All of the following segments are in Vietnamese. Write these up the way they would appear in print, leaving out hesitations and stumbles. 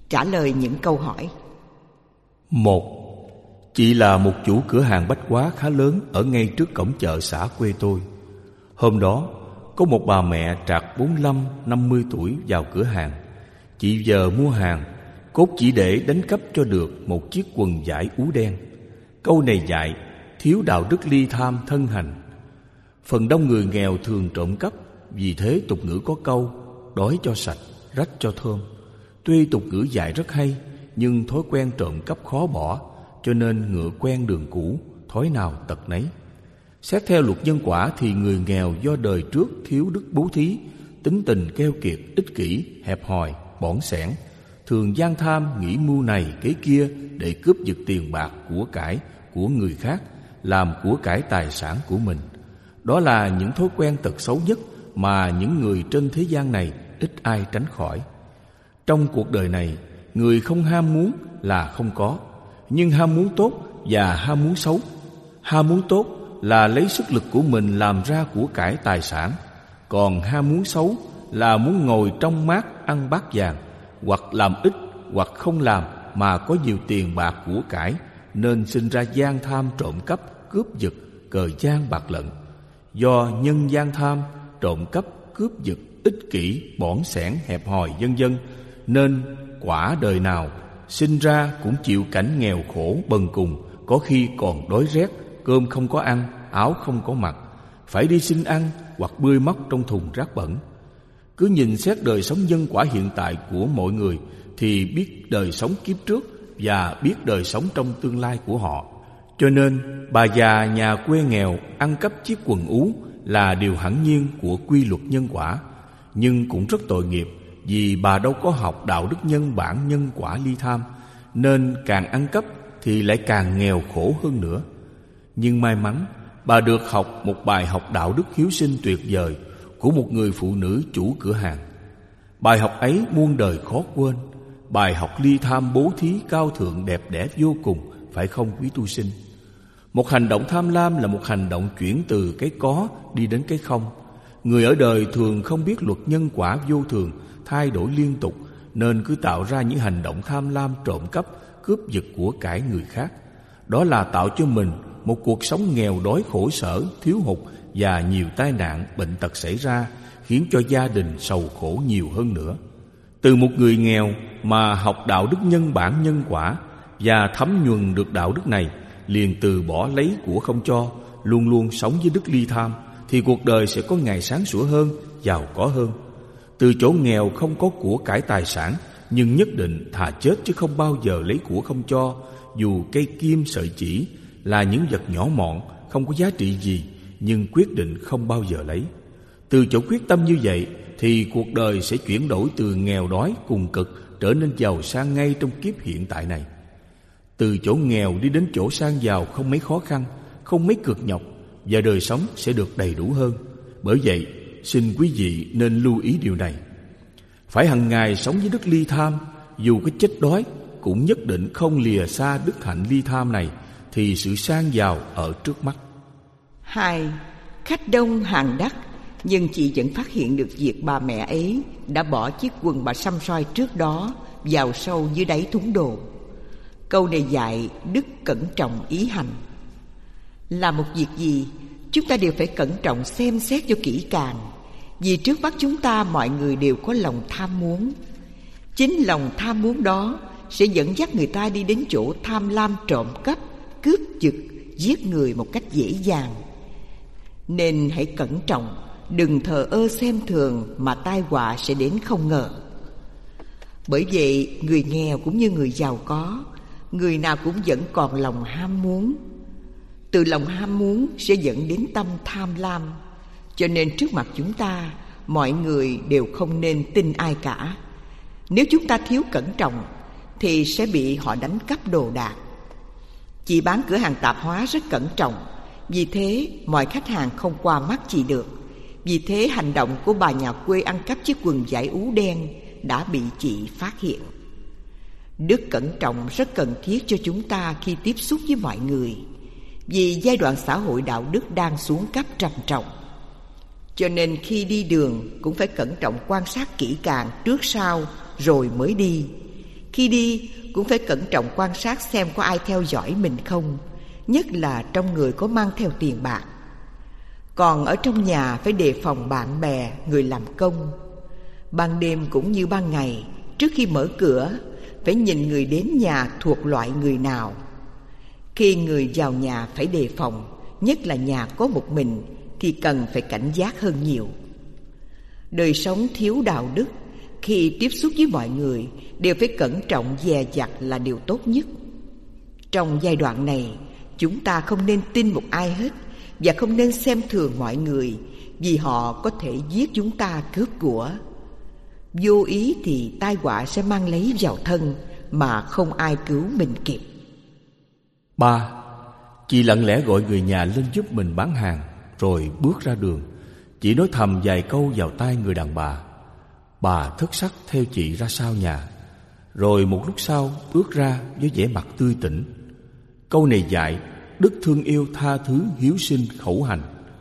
trả lời những câu hỏi. 1. Chị là một chủ cửa hàng bách hóa khá lớn ở ngay trước cổng chợ xã quê tôi. Hôm đó, có một bà mẹ trạc 45-50 tuổi vào cửa hàng. Chị giờ mua hàng, cốt chỉ để đánh cắp cho được một chiếc quần vải ú đen. Câu này dạy thiếu đạo đức ly tham thân hành. Phần đông người nghèo thường trộm cắp, vì thế tục ngữ có câu đói cho sạch, rách cho thơm. Tuy tục ngữ dạy rất hay, nhưng thói quen trộm cắp khó bỏ, cho nên ngựa quen đường cũ, thói nào tật nấy. Xét theo luật nhân quả thì người nghèo do đời trước thiếu đức bố thí, tính tình keo kiệt, ích kỷ, hẹp hòi, bỏng sẻn, thường gian tham, nghĩ mưu này kế kia để cướp giật tiền bạc của cải của người khác, làm của cải tài sản của mình. Đó là những thói quen tật xấu nhất mà những người trên thế gian này ít ai tránh khỏi. Trong cuộc đời này, người không ham muốn là không có, nhưng ham muốn tốt và ham muốn xấu. Ham muốn tốt là lấy sức lực của mình làm ra của cải tài sản, còn ham muốn xấu là muốn ngồi trong mát ăn bát vàng, hoặc làm ít hoặc không làm mà có nhiều tiền bạc của cải, nên sinh ra gian tham, trộm cắp, cướp giật, cờ gian bạc lận. Do nhân gian tham, trộm cắp, cướp giật, ích kỷ, bỏng sẻn, hẹp hòi vân vân, nên quả đời nào sinh ra cũng chịu cảnh nghèo khổ bần cùng, có khi còn đói rét, cơm không có ăn, áo không có mặc, phải đi xin ăn hoặc bươi móc trong thùng rác bẩn. Cứ nhìn xét đời sống nhân quả hiện tại của mọi người thì biết đời sống kiếp trước và biết đời sống trong tương lai của họ. Cho nên bà già nhà quê nghèo ăn cắp chiếc quần ú là điều hẳn nhiên của quy luật nhân quả, nhưng cũng rất tội nghiệp, vì bà đâu có học đạo đức nhân bản nhân quả ly tham, nên càng ăn cắp thì lại càng nghèo khổ hơn nữa. Nhưng may mắn bà được học một bài học đạo đức hiếu sinh tuyệt vời của một người phụ nữ chủ cửa hàng. Bài học ấy muôn đời khó quên. Bài học ly tham bố thí cao thượng đẹp đẽ vô cùng, phải không quý tu sinh? Một hành động tham lam là một hành động chuyển từ cái có đi đến cái không. Người ở đời thường không biết luật nhân quả vô thường, thay đổi liên tục, nên cứ tạo ra những hành động tham lam, trộm cắp, cướp giật của cải người khác. Đó là tạo cho mình một cuộc sống nghèo đói khổ sở, thiếu hụt và nhiều tai nạn, bệnh tật xảy ra, khiến cho gia đình sầu khổ nhiều hơn nữa. Từ một người nghèo mà học đạo đức nhân bản nhân quả và thấm nhuần được đạo đức này, liền từ bỏ lấy của không cho, luôn luôn sống với đức ly tham, thì cuộc đời sẽ có ngày sáng sủa hơn, giàu có hơn. Từ chỗ nghèo không có của cải tài sản, nhưng nhất định thà chết chứ không bao giờ lấy của không cho, dù cây kim sợi chỉ là những vật nhỏ mọn, không có giá trị gì, nhưng quyết định không bao giờ lấy. Từ chỗ quyết tâm như vậy thì cuộc đời sẽ chuyển đổi từ nghèo đói cùng cực trở nên giàu sang ngay trong kiếp hiện tại này. Từ chỗ nghèo đi đến chỗ sang giàu không mấy khó khăn, không mấy cực nhọc, và đời sống sẽ được đầy đủ hơn. Bởi vậy, xin quý vị nên lưu ý điều này. Phải hằng ngày sống với đức ly tham, dù có chết đói cũng nhất định không lìa xa đức hạnh ly tham này, thì sự sang giàu ở trước mắt. 2. Khách đông hàng đắt, nhưng chị vẫn phát hiện được việc bà mẹ ấy đã bỏ chiếc quần bà xăm soi trước đó vào sâu dưới đáy thúng đồ. Câu này dạy đức cẩn trọng ý hành. Làm một việc gì, chúng ta đều phải cẩn trọng xem xét cho kỹ càng, vì trước mắt chúng ta mọi người đều có lòng tham muốn. Chính lòng tham muốn đó sẽ dẫn dắt người ta đi đến chỗ tham lam, trộm cắp, cướp giật, giết người một cách dễ dàng. Nên hãy cẩn trọng, đừng thờ ơ xem thường mà tai họa sẽ đến không ngờ. Bởi vậy, người nghèo cũng như người giàu có, người nào cũng vẫn còn lòng ham muốn. Từ lòng ham muốn sẽ dẫn đến tâm tham lam. Cho nên trước mặt chúng ta, mọi người đều không nên tin ai cả. Nếu chúng ta thiếu cẩn trọng thì sẽ bị họ đánh cắp đồ đạc. Chị bán cửa hàng tạp hóa rất cẩn trọng, vì thế mọi khách hàng không qua mắt chị được. Vì thế hành động của bà nhà quê ăn cắp chiếc quần vải ú đen đã bị chị phát hiện. Đức cẩn trọng rất cần thiết cho chúng ta khi tiếp xúc với mọi người, vì giai đoạn xã hội đạo đức đang xuống cấp trầm trọng. Cho nên khi đi đường cũng phải cẩn trọng quan sát kỹ càng trước sau rồi mới đi, Khi đi cũng phải cẩn trọng quan sát xem có ai theo dõi mình không, nhất là trong người có mang theo tiền bạc. Còn ở trong nhà phải đề phòng bạn bè, người làm công. Ban đêm cũng như ban ngày, trước khi mở cửa phải nhìn người đến nhà thuộc loại người nào. Khi người vào nhà phải đề phòng, nhất là nhà có một mình thì cần phải cảnh giác hơn nhiều. Đời sống thiếu đạo đức, khi tiếp xúc với mọi người đều phải cẩn trọng dè dặt là điều tốt nhất. Trong giai đoạn này, chúng ta không nên tin một ai hết và không nên xem thường mọi người, vì họ có thể giết chúng ta cướp của. Vô ý thì tai họa sẽ mang lấy vào thân mà không ai cứu mình kịp. 3. Chị lặng lẽ gọi người nhà lên giúp mình bán hàng, rồi bước ra đường. Chị nói thầm vài câu vào tai người đàn bà. Bà thất sắc theo chị ra sau nhà, rồi một lúc sau bước ra với vẻ mặt tươi tỉnh. Câu này dạy đức thương yêu, tha thứ, hiếu sinh, khẩu hành.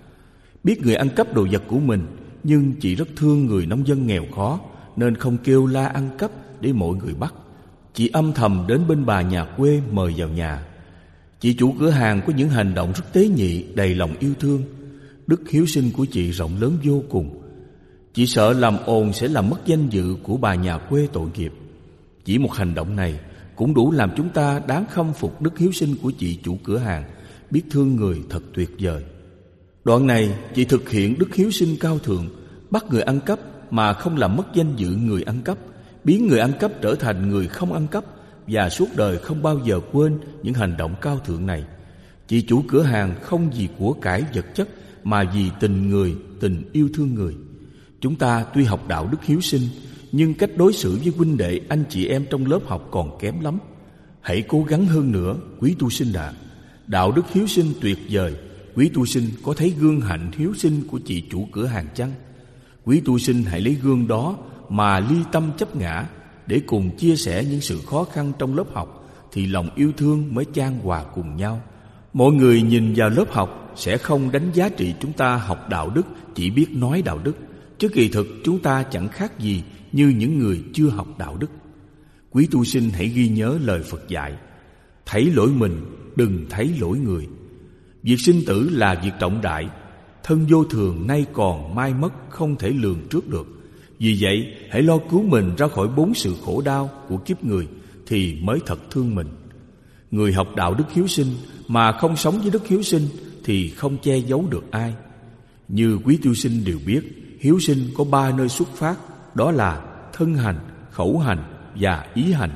Biết người ăn cắp đồ vật của mình, nhưng chị rất thương người nông dân nghèo khó, nên không kêu la ăn cắp để mọi người bắt. Chị âm thầm đến bên bà nhà quê mời vào nhà. Chị chủ cửa hàng có những hành động rất tế nhị, đầy lòng yêu thương. Đức hiếu sinh của chị rộng lớn vô cùng. Chị sợ làm ồn sẽ làm mất danh dự của bà nhà quê tội nghiệp. Chỉ một hành động này cũng đủ làm chúng ta đáng khâm phục đức hiếu sinh của chị chủ cửa hàng, biết thương người thật tuyệt vời. Đoạn này chị thực hiện đức hiếu sinh cao thượng, bắt người ăn cắp mà không làm mất danh dự người ăn cắp, biến người ăn cắp trở thành người không ăn cắp, và suốt đời không bao giờ quên những hành động cao thượng này. Chị chủ cửa hàng không vì của cải vật chất mà vì tình người, tình yêu thương người. Chúng ta tuy học đạo đức hiếu sinh, nhưng cách đối xử với huynh đệ, anh chị em trong lớp học còn kém lắm. Hãy cố gắng hơn nữa, quý tu sinh ạ. Đạo đức hiếu sinh tuyệt vời. Quý tu sinh có thấy gương hạnh hiếu sinh của chị chủ cửa hàng chăng? Quý tu sinh hãy lấy gương đó mà ly tâm chấp ngã, để cùng chia sẻ những sự khó khăn trong lớp học, thì lòng yêu thương mới chan hòa cùng nhau. Mọi người nhìn vào lớp học sẽ không đánh giá trị chúng ta học đạo đức, chỉ biết nói đạo đức, chứ kỳ thực chúng ta chẳng khác gì như những người chưa học đạo đức. Quý tu sinh hãy ghi nhớ lời Phật dạy: thấy lỗi mình, đừng thấy lỗi người. Việc sinh tử là việc trọng đại, thân vô thường nay còn mai mất, không thể lường trước được. Vì vậy hãy lo cứu mình ra khỏi 4 sự khổ đau của kiếp người thì mới thật thương mình. Người học đạo đức hiếu sinh mà không sống với đức hiếu sinh thì không che giấu được ai. Như quý tu sinh đều biết, hiếu sinh có 3 nơi xuất phát, đó là thân hành, khẩu hành và ý hành.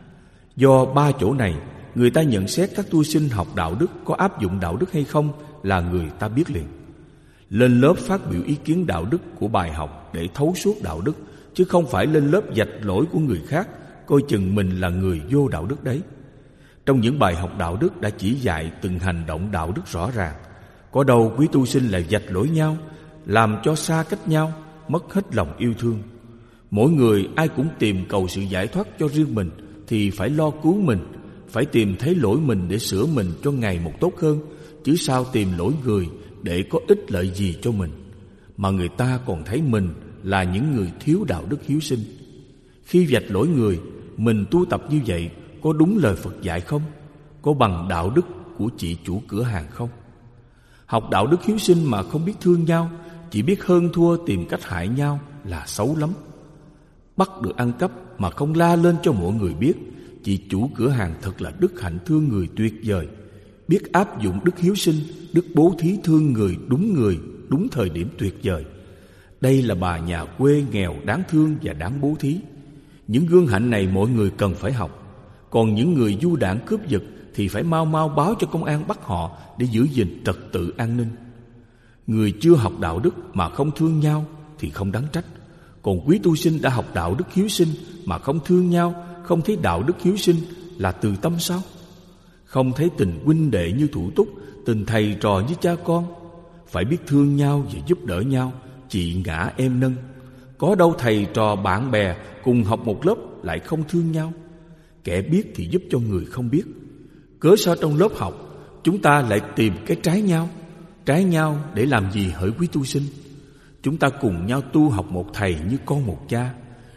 Do 3 chỗ này, người ta nhận xét các tu sinh học đạo đức có áp dụng đạo đức hay không là người ta biết liền. Lên lớp phát biểu ý kiến đạo đức của bài học để thấu suốt đạo đức, chứ không phải lên lớp vạch lỗi của người khác, coi chừng mình là người vô đạo đức đấy. Trong những bài học đạo đức đã chỉ dạy từng hành động đạo đức rõ ràng. Có đâu quý tu sinh lại vạch lỗi nhau, làm cho xa cách nhau, mất hết lòng yêu thương. Mỗi người ai cũng tìm cầu sự giải thoát cho riêng mình, thì phải lo cứu mình, phải tìm thấy lỗi mình để sửa mình cho ngày một tốt hơn, chứ sao tìm lỗi người để có ích lợi gì cho mình, mà người ta còn thấy mình là những người thiếu đạo đức hiếu sinh. Khi vạch lỗi người, mình tu tập như vậy có đúng lời Phật dạy không? Có bằng đạo đức của chị chủ cửa hàng không? Học đạo đức hiếu sinh mà không biết thương nhau, chỉ biết hơn thua tìm cách hại nhau là xấu lắm. Bắt được ăn cắp mà không la lên cho mọi người biết, chị chủ cửa hàng thật là đức hạnh thương người tuyệt vời. Biết áp dụng đức hiếu sinh, đức bố thí thương người, đúng thời điểm tuyệt vời. Đây là bà nhà quê nghèo đáng thương và đáng bố thí. Những gương hạnh này mọi người cần phải học. Còn những người du đảng cướp giật thì phải mau mau báo cho công an bắt họ để giữ gìn trật tự an ninh. Người chưa học đạo đức mà không thương nhau thì không đáng trách. Còn quý tu sinh đã học đạo đức hiếu sinh mà không thương nhau, không thấy đạo đức hiếu sinh là từ tâm sao? Không thấy tình huynh đệ như thủ túc, tình thầy trò như cha con. Phải biết thương nhau và giúp đỡ nhau, chị ngã em nâng. Có đâu thầy trò bạn bè cùng học một lớp lại không thương nhau. Kẻ biết thì giúp cho người không biết. Cớ sao trong lớp học chúng ta lại tìm cái trái nhau? Trái nhau để làm gì hỡi quý tu sinh? Chúng ta cùng nhau tu học một thầy như con một cha.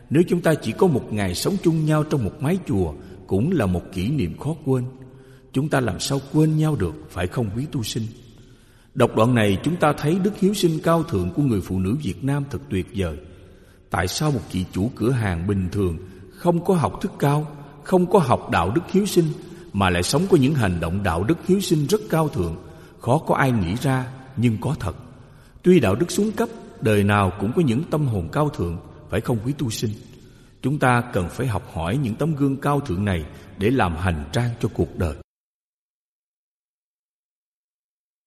Nếu chúng ta chỉ có một ngày sống chung nhau trong một mái chùa, cũng là một kỷ niệm khó quên. Chúng ta làm sao quên nhau được, phải không quý tu sinh? Đọc đoạn này chúng ta thấy đức hiếu sinh cao thượng của người phụ nữ Việt Nam thật tuyệt vời. Tại sao một chị chủ cửa hàng bình thường, không có học thức cao, không có học đạo đức hiếu sinh, mà lại sống có những hành động đạo đức hiếu sinh rất cao thượng, khó có ai nghĩ ra, nhưng có thật. Tuy đạo đức xuống cấp, đời nào cũng có những tâm hồn cao thượng, phải không quý tu sinh? Chúng ta cần phải học hỏi những tấm gương cao thượng này để làm hành trang cho cuộc đời.